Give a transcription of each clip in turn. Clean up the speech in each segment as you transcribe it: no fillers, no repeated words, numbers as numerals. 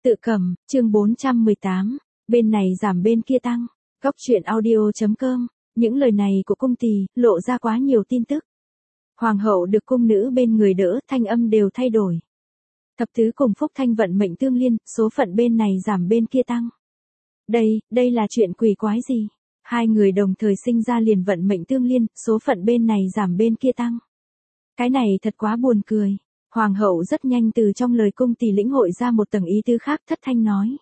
Tự cầm, chương 418, bên này giảm bên kia tăng. Góc truyện audio.com, những lời này của cung tỳ, lộ ra quá nhiều tin tức. Hoàng hậu được cung nữ bên người đỡ, thanh âm đều thay đổi. Thập tứ cùng Phúc Thanh vận mệnh tương liên, số phận bên này giảm bên kia tăng. Đây là chuyện quỷ quái gì? Hai người đồng thời sinh ra liền vận mệnh tương liên, số phận bên này giảm bên kia tăng. Cái này thật quá buồn cười. Hoàng hậu rất nhanh từ trong lời cung tỳ lĩnh hội ra một tầng ý tứ khác, thất thanh nói.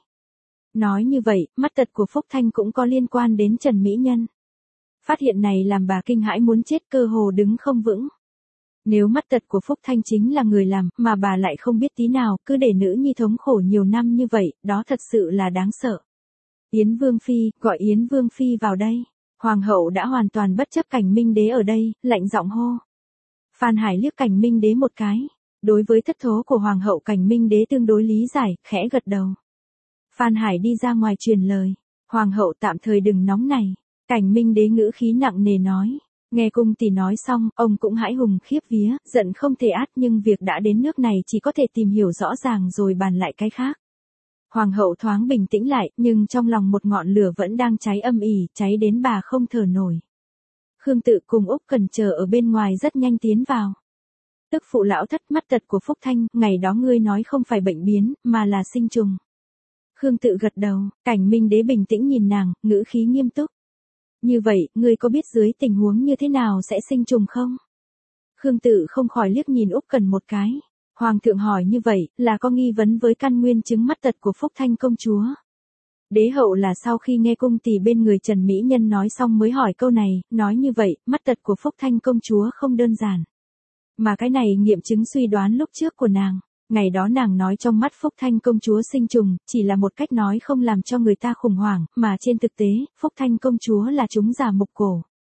Nói như vậy, mắt tật của Phúc Thanh cũng có liên quan đến Trần Mỹ Nhân. Phát hiện này làm bà kinh hãi muốn chết, cơ hồ đứng không vững. Nếu mắt tật của Phúc Thanh chính là người làm, mà bà lại không biết tí nào, cứ để nữ nhi thống khổ nhiều năm như vậy, đó thật sự là đáng sợ. Yến Vương Phi, gọi Yến Vương Phi vào đây. Hoàng hậu đã hoàn toàn bất chấp Cảnh Minh Đế ở đây, lạnh giọng hô. Phan Hải liếc Cảnh Minh Đế một cái. Đối với thất thố của Hoàng hậu, Cảnh Minh Đế tương đối lý giải, khẽ gật đầu. Phan Hải đi ra ngoài truyền lời. Hoàng hậu tạm thời đừng nóng này. Cảnh Minh Đế ngữ khí nặng nề nói. Nghe cung tỷ nói xong, ông cũng hãi hùng khiếp vía, giận không thể át, nhưng việc đã đến nước này chỉ có thể tìm hiểu rõ ràng rồi bàn lại cái khác. Hoàng hậu thoáng bình tĩnh lại, nhưng trong lòng một ngọn lửa vẫn đang cháy âm ỉ, cháy đến bà không thở nổi. Khương Tự cùng Úc Cần chờ ở bên ngoài rất nhanh tiến vào. Tức phụ lão thất, mắt tật của Phúc Thanh, ngày đó ngươi nói không phải bệnh biến, mà là sinh trùng. Khương Tự gật đầu, Cảnh Minh Đế bình tĩnh nhìn nàng, ngữ khí nghiêm túc. Như vậy, ngươi có biết dưới tình huống như thế nào sẽ sinh trùng không? Khương Tự không khỏi liếc nhìn Úc Cần một cái. Hoàng thượng hỏi như vậy, là có nghi vấn với căn nguyên chứng mắt tật của Phúc Thanh công chúa. Đế hậu là sau khi nghe cung tỳ bên người Trần Mỹ Nhân nói xong mới hỏi câu này, nói như vậy, mắt tật của Phúc Thanh công chúa không đơn giản. Mà cái này nghiệm chứng suy đoán lúc trước của nàng. Ngày đó nàng nói trong mắt Phúc Thanh công chúa sinh trùng, chỉ là một cách nói không làm cho người ta khủng hoảng, mà trên thực tế, Phúc Thanh công chúa là chúng giả mục cổ.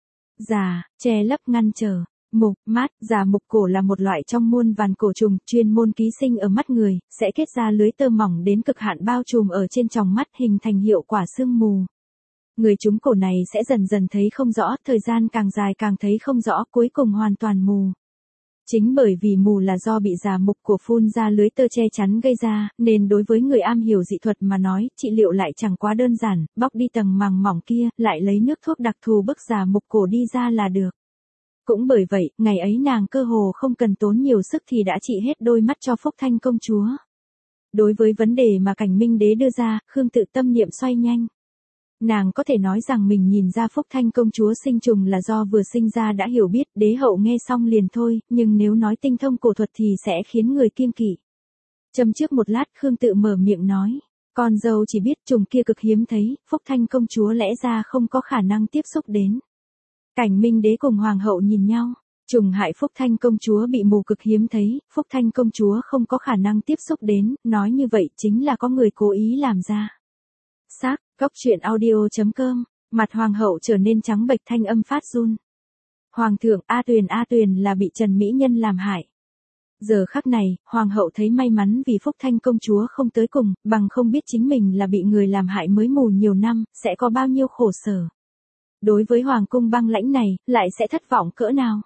Giả, che lấp ngăn trở. Mục, mát, giả mục cổ là một loại trong muôn vàn cổ trùng, chuyên môn ký sinh ở mắt người, sẽ kết ra lưới tơ mỏng đến cực hạn bao trùm ở trên tròng mắt, hình thành hiệu quả sương mù. Người trúng cổ này sẽ dần dần thấy không rõ, thời gian càng dài càng thấy không rõ, cuối cùng hoàn toàn mù. Chính bởi vì mù là do bị giả mục cổ phun ra lưới tơ che chắn gây ra, nên đối với người am hiểu dị thuật mà nói, trị liệu lại chẳng quá đơn giản, bóc đi tầng màng mỏng kia, lại lấy nước thuốc đặc thù bức giả mục cổ đi ra là được. Cũng bởi vậy, ngày ấy nàng cơ hồ không cần tốn nhiều sức thì đã trị hết đôi mắt cho Phúc Thanh công chúa. Đối với vấn đề mà Cảnh Minh Đế đưa ra, Khương Tự tâm niệm xoay nhanh. Nàng có thể nói rằng mình nhìn ra Phúc Thanh công chúa sinh trùng là do vừa sinh ra đã hiểu biết, đế hậu nghe xong liền thôi, nhưng nếu nói tinh thông cổ thuật thì sẽ khiến người kiêng kỵ. Châm trước một lát, Khương Tự mở miệng nói, con dâu chỉ biết trùng kia cực hiếm thấy, Phúc Thanh công chúa lẽ ra không có khả năng tiếp xúc đến. Cảnh Minh Đế cùng Hoàng hậu nhìn nhau, trùng hại Phúc Thanh công chúa bị mù cực hiếm thấy, Phúc Thanh công chúa không có khả năng tiếp xúc đến, nói như vậy chính là có người cố ý làm ra. Xác, góc truyện audio.com, mặt Hoàng hậu trở nên trắng bệch, thanh âm phát run. Hoàng thượng, A Tuyền là bị Trần Mỹ Nhân làm hại. Giờ khắc này, Hoàng hậu thấy may mắn vì Phúc Thanh công chúa không tới cùng, bằng không biết chính mình là bị người làm hại mới mù nhiều năm, sẽ có bao nhiêu khổ sở. Đối với Hoàng cung băng lãnh này, lại sẽ thất vọng cỡ nào.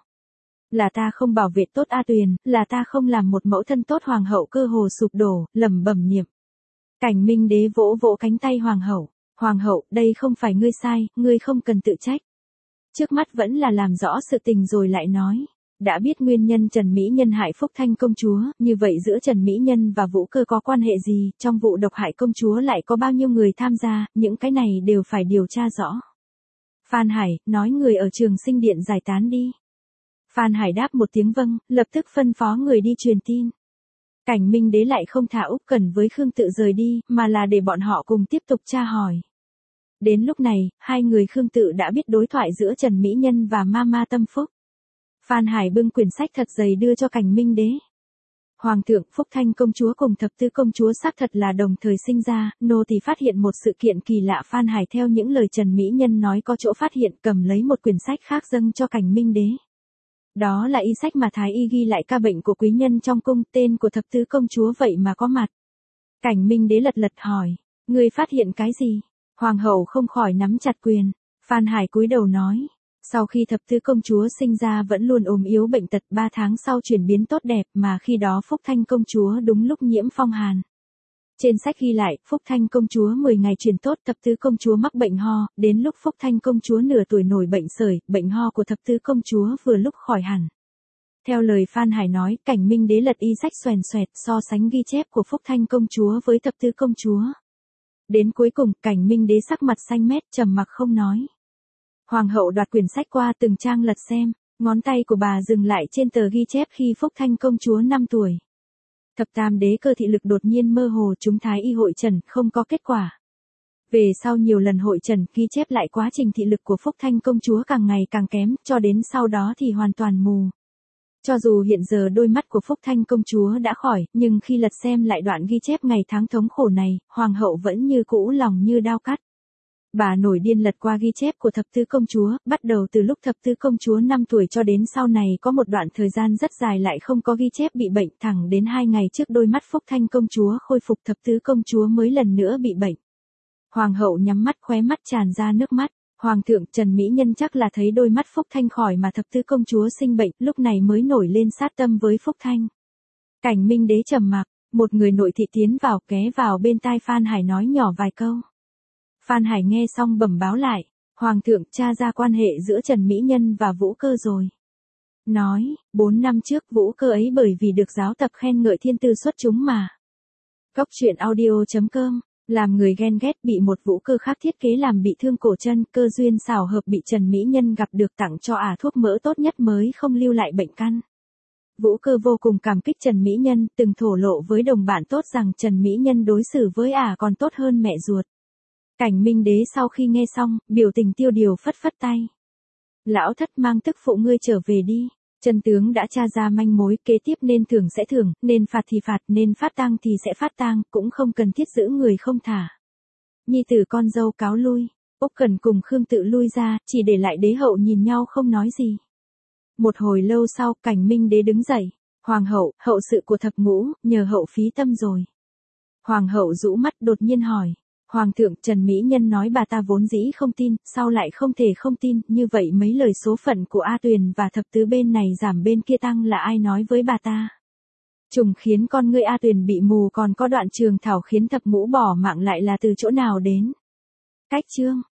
Là ta không bảo vệ tốt A Tuyền, là ta không làm một mẫu thân tốt. Hoàng hậu cơ hồ sụp đổ, lẩm bẩm niệm. Cảnh Minh Đế vỗ vỗ cánh tay Hoàng hậu. Hoàng hậu, đây không phải ngươi sai, ngươi không cần tự trách. Trước mắt vẫn là làm rõ sự tình rồi lại nói. Đã biết nguyên nhân Trần Mỹ Nhân hại Phúc Thanh công chúa, như vậy giữa Trần Mỹ Nhân và Vũ Cơ có quan hệ gì, trong vụ độc hại công chúa lại có bao nhiêu người tham gia, những cái này đều phải điều tra rõ. Phan Hải, nói người ở Trường Sinh Điện giải tán đi. Phan Hải đáp một tiếng vâng, lập tức phân phó người đi truyền tin. Cảnh Minh Đế lại không thả Úc Cần với Khương Tự rời đi, mà là để bọn họ cùng tiếp tục tra hỏi. Đến lúc này, hai người Khương Tự đã biết đối thoại giữa Trần Mỹ Nhân và Mama Tâm Phúc. Phan Hải bưng quyển sách thật dày đưa cho Cảnh Minh Đế. Hoàng thượng, Phúc Thanh công chúa cùng thập tứ công chúa xác thật là đồng thời sinh ra, nô tỳ phát hiện một sự kiện kỳ lạ. Phan Hải theo những lời Trần Mỹ Nhân nói có chỗ phát hiện, cầm lấy một quyển sách khác dâng cho Cảnh Minh Đế. Đó là y sách mà Thái y ghi lại ca bệnh của quý nhân trong cung, tên của thập tứ công chúa vậy mà có mặt. Cảnh Minh Đế lật lật hỏi, ngươi phát hiện cái gì? Hoàng hậu không khỏi nắm chặt quyền. Phan Hải cúi đầu nói, sau khi thập tứ công chúa sinh ra vẫn luôn ốm yếu bệnh tật, 3 tháng sau chuyển biến tốt đẹp, mà khi đó Phúc Thanh công chúa đúng lúc nhiễm phong hàn. Trên sách ghi lại, Phúc Thanh công chúa 10 ngày truyền tốt, thập tứ công chúa mắc bệnh ho, đến lúc Phúc Thanh công chúa nửa tuổi nổi bệnh sởi, bệnh ho của thập tứ công chúa vừa lúc khỏi hẳn. Theo lời Phan Hải nói, Cảnh Minh Đế lật y sách xoèn xoẹt so sánh ghi chép của Phúc Thanh công chúa với thập tứ công chúa. Đến cuối cùng, Cảnh Minh Đế sắc mặt xanh mét, trầm mặc không nói. Hoàng hậu đoạt quyển sách qua từng trang lật xem, ngón tay của bà dừng lại trên tờ ghi chép khi Phúc Thanh công chúa 5 tuổi. Thập tam đế cơ thị lực đột nhiên mơ hồ, chúng thái y hội trần, không có kết quả. Về sau nhiều lần hội trần, ghi chép lại quá trình thị lực của Phúc Thanh công chúa càng ngày càng kém, cho đến sau đó thì hoàn toàn mù. Cho dù hiện giờ đôi mắt của Phúc Thanh công chúa đã khỏi, nhưng khi lật xem lại đoạn ghi chép ngày tháng thống khổ này, hoàng hậu vẫn như cũ lòng như đao cắt. Bà nổi điên lật qua ghi chép của thập tứ công chúa, bắt đầu từ lúc thập tứ công chúa 5 tuổi cho đến sau này có một đoạn thời gian rất dài lại không có ghi chép bị bệnh, thẳng đến 2 ngày trước đôi mắt Phúc Thanh công chúa khôi phục thập tứ công chúa mới lần nữa bị bệnh. Hoàng hậu nhắm mắt, khóe mắt tràn ra nước mắt. Hoàng thượng Trần Mỹ Nhân chắc là thấy đôi mắt Phúc Thanh khỏi mà thập tứ công chúa sinh bệnh, lúc này mới nổi lên sát tâm với Phúc Thanh. Cảnh Minh Đế trầm mặc, một người nội thị tiến vào, ghé vào bên tai Phan Hải nói nhỏ vài câu. Phan Hải nghe xong bẩm báo lại, Hoàng thượng tra ra quan hệ giữa Trần Mỹ Nhân và Vũ Cơ rồi. Nói, 4 năm trước Vũ Cơ ấy bởi vì được giáo tập khen ngợi thiên tư xuất chúng mà. Cốc truyện audio.com, làm người ghen ghét bị một Vũ Cơ khác thiết kế làm bị thương cổ chân, cơ duyên xảo hợp bị Trần Mỹ Nhân gặp được, tặng cho thuốc mỡ tốt nhất mới không lưu lại bệnh căn. Vũ Cơ vô cùng cảm kích Trần Mỹ Nhân, từng thổ lộ với đồng bạn tốt rằng Trần Mỹ Nhân đối xử với còn tốt hơn mẹ ruột. Cảnh Minh Đế sau khi nghe xong, biểu tình tiêu điều phất phất tay. Lão thất mang tức phụ ngươi trở về đi. Chân tướng đã tra ra manh mối, kế tiếp nên thưởng sẽ thưởng, nên phạt thì phạt, nên phát tang thì sẽ phát tang, cũng không cần thiết giữ người không thả. Nhi tử con dâu cáo lui, Úc Cần cùng Khương Tự lui ra, chỉ để lại đế hậu nhìn nhau không nói gì. Một hồi lâu sau, Cảnh Minh Đế đứng dậy. Hoàng hậu, hậu sự của thập ngũ, nhờ hậu phí tâm rồi. Hoàng hậu rũ mắt đột nhiên hỏi. Hoàng thượng, Trần Mỹ Nhân nói bà ta vốn dĩ không tin, sau lại không thể không tin, như vậy mấy lời số phận của A Tuyền và thập tứ bên này giảm bên kia tăng là ai nói với bà ta? Trùng khiến con ngươi A Tuyền bị mù, còn có đoạn trường thảo khiến thập ngũ bỏ mạng lại là từ chỗ nào đến? Cách chương